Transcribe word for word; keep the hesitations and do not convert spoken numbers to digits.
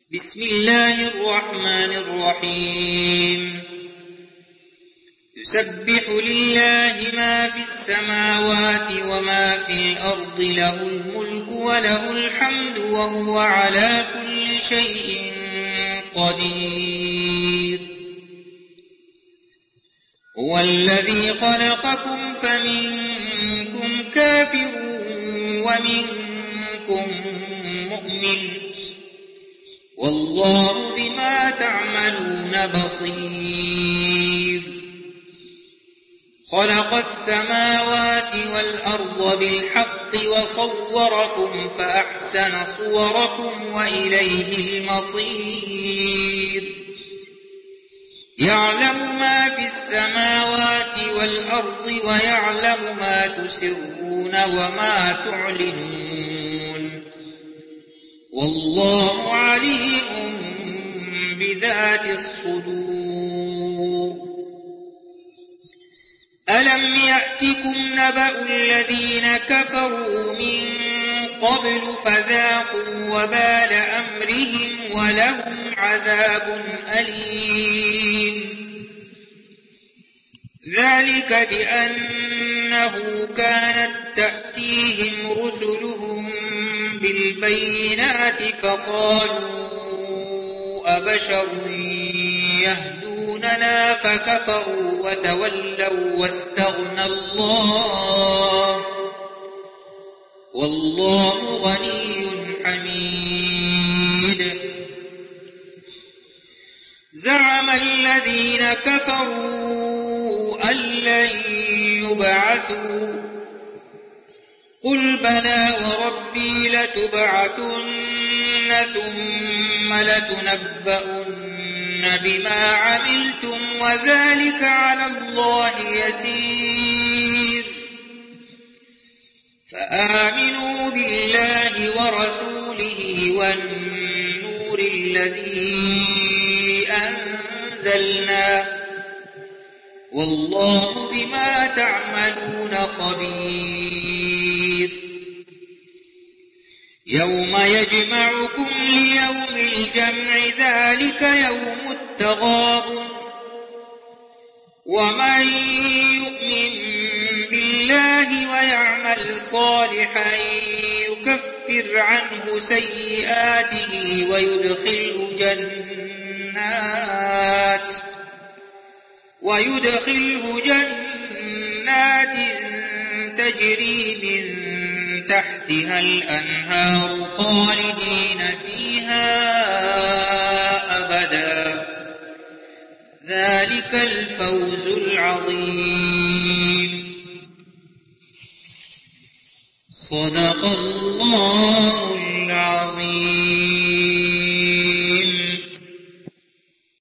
بسم الله الرحمن الرحيم يسبح لله ما في السماوات وما في الأرض له الملك وله الحمد وهو على كل شيء قدير هو الذي خلقكم فمنكم كافر ومنكم مؤمن والله بما تعملون بصير خلق السماوات والأرض بالحق وصوركم فأحسن صوركم وإليه المصير يعلم ما في السماوات والأرض ويعلم ما تسرون وما تعلنون والله عليم بذات الصدور ألم يأتكم نبأ الذين كفروا من قبل فذاقوا وبال أمرهم ولهم عذاب أليم ذلك بأنه كانت تأتيهم رسلهم بالبينات فقالوا أبشر يهدوننا فكفروا وتولوا واستغنى الله والله غني حميد زعم الذين كفروا أن لن يبعثوا قل بلى وربي لتبعثن ثم لتنبؤن بما عملتم وذلك على الله يسير فآمنوا بالله ورسوله والنور الذي أنزلنا والله بما تعملون خبير يوم يجمعكم ليوم الجمع ذلك يوم التغابن ومن يؤمن بالله ويعمل صالحا يكفر عنه سيئاته ويدخله جنات ويدخله جنات تجري من تحتها الأنهار خالدين فيها أبدا ذلك الفوز العظيم صدق الله